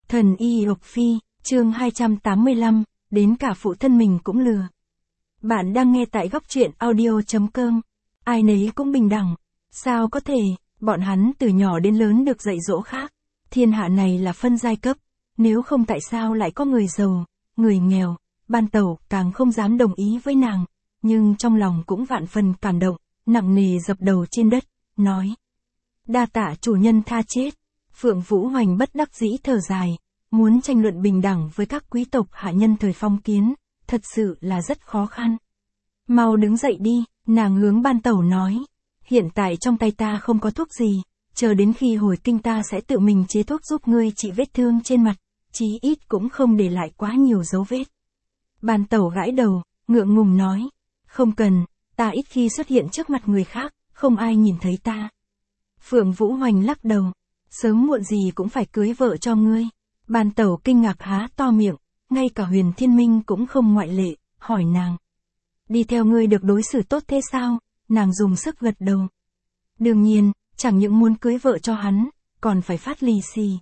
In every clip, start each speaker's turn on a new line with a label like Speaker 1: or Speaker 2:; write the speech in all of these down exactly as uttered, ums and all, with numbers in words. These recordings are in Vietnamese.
Speaker 1: Thần y Lộc Phi, chương hai trăm tám mươi lăm, đến cả phụ thân mình cũng lừa. Bạn đang nghe tại góc truyện audio.com. Ai nấy cũng bình đẳng. Sao có thể, bọn hắn từ nhỏ đến lớn được dạy dỗ khác. Thiên hạ này là phân giai cấp, nếu không tại sao lại có người giàu, người nghèo. Ban Tẩu càng không dám đồng ý với nàng, nhưng trong lòng cũng vạn phần cảm động, nặng nề dập đầu trên đất, nói. Đa tạ chủ nhân tha chết. Phượng Vũ Hoành bất đắc dĩ thở dài, muốn tranh luận bình đẳng với các quý tộc hạ nhân thời phong kiến, thật sự là rất khó khăn. Mau đứng dậy đi, nàng hướng Ban Tẩu nói. Hiện tại trong tay ta không có thuốc gì, chờ đến khi hồi kinh ta sẽ tự mình chế thuốc giúp ngươi trị vết thương trên mặt, chí ít cũng không để lại quá nhiều dấu vết. Ban Tẩu gãi đầu, ngượng ngùng nói. Không cần, ta ít khi xuất hiện trước mặt người khác, không ai nhìn thấy ta. Phượng Vũ Hoành lắc đầu. Sớm muộn gì cũng phải cưới vợ cho ngươi. Ban Tẩu kinh ngạc há to miệng, ngay cả Huyền Thiên Minh cũng không ngoại lệ, hỏi nàng. Đi theo ngươi được đối xử tốt thế sao? Nàng dùng sức gật đầu. Đương nhiên, chẳng những muốn cưới vợ cho hắn, còn phải phát lì xì.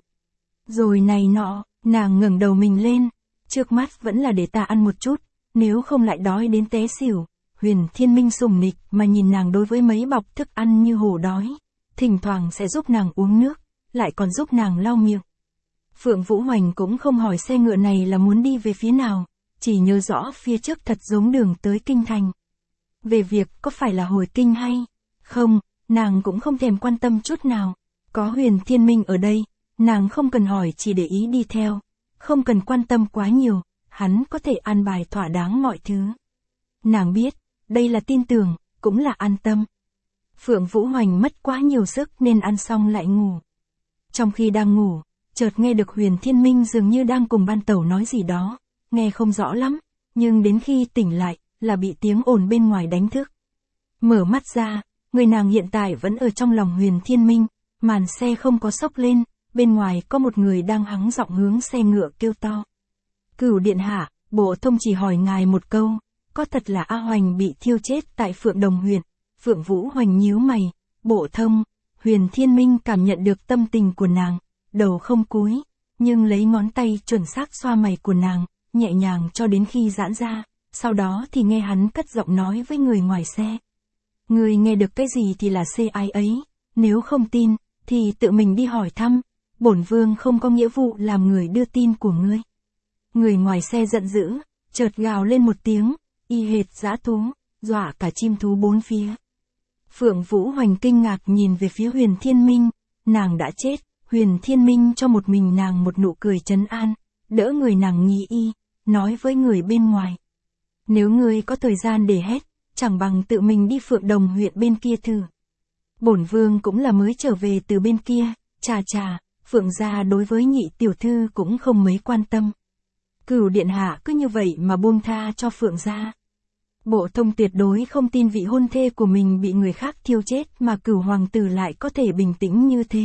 Speaker 1: Rồi này nọ, nàng ngẩng đầu mình lên, trước mắt vẫn là để ta ăn một chút, nếu không lại đói đến té xỉu. Huyền Thiên Minh sùng nịch mà nhìn nàng đối với mấy bọc thức ăn như hổ đói, thỉnh thoảng sẽ giúp nàng uống nước, lại còn giúp nàng lau miệng. Phượng Vũ Hoành cũng không hỏi xe ngựa này là muốn đi về phía nào, chỉ nhớ rõ phía trước thật giống đường tới kinh thành. Về việc có phải là hồi kinh hay không, nàng cũng không thèm quan tâm chút nào. Có Huyền Thiên Minh ở đây, nàng không cần hỏi, chỉ để ý đi theo, không cần quan tâm quá nhiều, hắn có thể an bài thỏa đáng mọi thứ. Nàng biết, đây là tin tưởng, cũng là an tâm. Phượng Vũ Hoành mất quá nhiều sức nên ăn xong lại ngủ. Trong khi đang ngủ, chợt nghe được Huyền Thiên Minh dường như đang cùng Ban Tẩu nói gì đó, nghe không rõ lắm, nhưng đến khi tỉnh lại, là bị tiếng ồn bên ngoài đánh thức. Mở mắt ra, người nàng hiện tại vẫn ở trong lòng Huyền Thiên Minh, màn xe không có xốc lên, bên ngoài có một người đang hắng giọng hướng xe ngựa kêu to. Cửu điện hạ, bộ thông chỉ hỏi ngài một câu, có thật là A Hoành bị thiêu chết tại Phượng Đồng huyện? Phượng Vũ Hoành nhíu mày, bộ thông. Huyền Thiên Minh cảm nhận được tâm tình của nàng, đầu không cúi, nhưng lấy ngón tay chuẩn xác xoa mày của nàng, nhẹ nhàng cho đến khi giãn ra, sau đó thì nghe hắn cất giọng nói với người ngoài xe. Người nghe được cái gì thì là xe ai ấy, nếu không tin, thì tự mình đi hỏi thăm, bổn vương không có nghĩa vụ làm người đưa tin của ngươi. Người ngoài xe giận dữ, chợt gào lên một tiếng, y hệt dã thú, dọa cả chim thú bốn phía. Phượng Vũ Hoành kinh ngạc nhìn về phía Huyền Thiên Minh, nàng đã chết. Huyền Thiên Minh cho một mình nàng một nụ cười trấn an, đỡ người nàng nghi y, nói với người bên ngoài. Nếu ngươi có thời gian để hết, chẳng bằng tự mình đi Phượng Đồng huyện bên kia thử. Bổn vương cũng là mới trở về từ bên kia, chà chà, Phượng gia đối với nhị tiểu thư cũng không mấy quan tâm. Cửu điện hạ cứ như vậy mà buông tha cho Phượng gia. Bộ thông tuyệt đối không tin vị hôn thê của mình bị người khác thiêu chết mà Cửu hoàng tử lại có thể bình tĩnh như thế.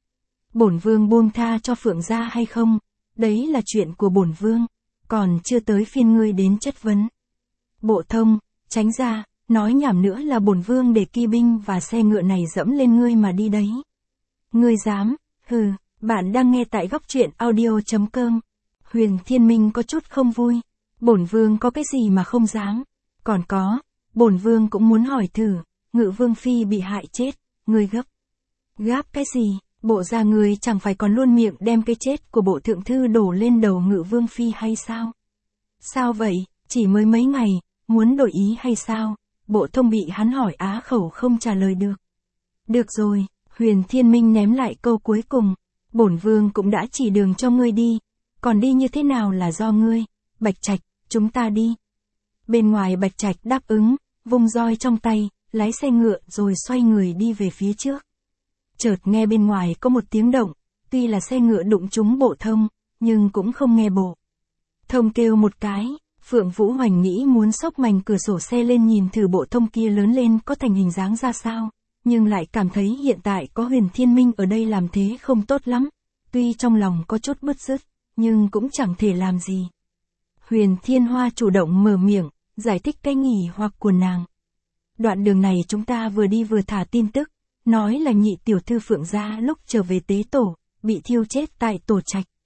Speaker 1: Bổn vương buông tha cho Phượng gia hay không, đấy là chuyện của bổn vương, còn chưa tới phiên ngươi đến chất vấn. Bộ thông, tránh ra, nói nhảm nữa là bổn vương để kỵ binh và xe ngựa này dẫm lên ngươi mà đi đấy. Ngươi dám? Hừ, bạn đang nghe tại góc truyện audio.com. Huyền Thiên Minh có chút không vui. Bổn vương có cái gì mà không dám? Còn có, bổn vương cũng muốn hỏi thử, Ngự Vương phi bị hại chết, ngươi gấp. Gáp cái gì? Bộ ra ngươi chẳng phải còn luôn miệng đem cái chết của bộ thượng thư đổ lên đầu Ngự Vương phi hay sao? Sao vậy, chỉ mới mấy ngày, muốn đổi ý hay sao? Bộ thông bị hắn hỏi á khẩu không trả lời được. Được rồi, Huyền Thiên Minh ném lại câu cuối cùng, bổn vương cũng đã chỉ đường cho ngươi đi, còn đi như thế nào là do ngươi. Bạch Trạch, chúng ta đi. Bên ngoài Bạch Trạch đáp ứng, vung roi trong tay, lái xe ngựa rồi xoay người đi về phía trước. Chợt nghe bên ngoài có một tiếng động, tuy là xe ngựa đụng trúng bộ thông, nhưng cũng không nghe bộ thông kêu một cái. Phượng Vũ Hoành nghĩ muốn xốc mảnh cửa sổ xe lên nhìn thử bộ thông kia lớn lên có thành hình dáng ra sao, nhưng lại cảm thấy hiện tại có Huyền Thiên Minh ở đây làm thế không tốt lắm. Tuy trong lòng có chút bứt rứt, nhưng cũng chẳng thể làm gì. Huyền Thiên Hoa chủ động mở miệng, giải thích cái nghỉ hoặc của nàng. Đoạn đường này chúng ta vừa đi vừa thả tin tức, nói là nhị tiểu thư Phượng gia lúc trở về tế tổ, bị thiêu chết tại tổ trạch.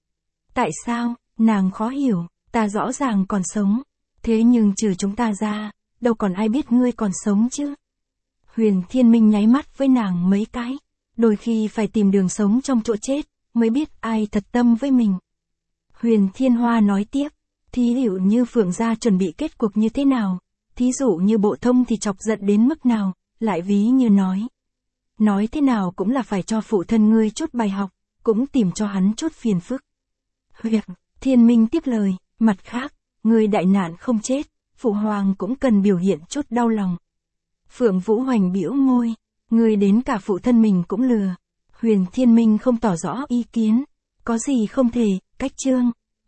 Speaker 1: Tại sao? Nàng khó hiểu, ta rõ ràng còn sống. Thế nhưng trừ chúng ta ra, đâu còn ai biết ngươi còn sống chứ? Huyền Thiên Minh nháy mắt với nàng mấy cái. Đôi khi phải tìm đường sống trong chỗ chết, mới biết ai thật tâm với mình. Huyền Thiên Hoa nói tiếp, thí dụ như Phượng gia chuẩn bị kết cuộc như thế nào, thí dụ như Bộ Thông thì chọc giận đến mức nào, lại ví như nói. Nói thế nào cũng là phải cho phụ thân ngươi chút bài học, cũng tìm cho hắn chút phiền phức. Huyền Thiên Minh tiếp lời, mặt khác, ngươi đại nạn không chết, phụ hoàng cũng cần biểu hiện chút đau lòng. Phượng Vũ Hoành bĩu môi, ngươi đến cả phụ thân mình cũng lừa. Huyền Thiên Minh không tỏ rõ ý kiến, có gì không thể, cách chương.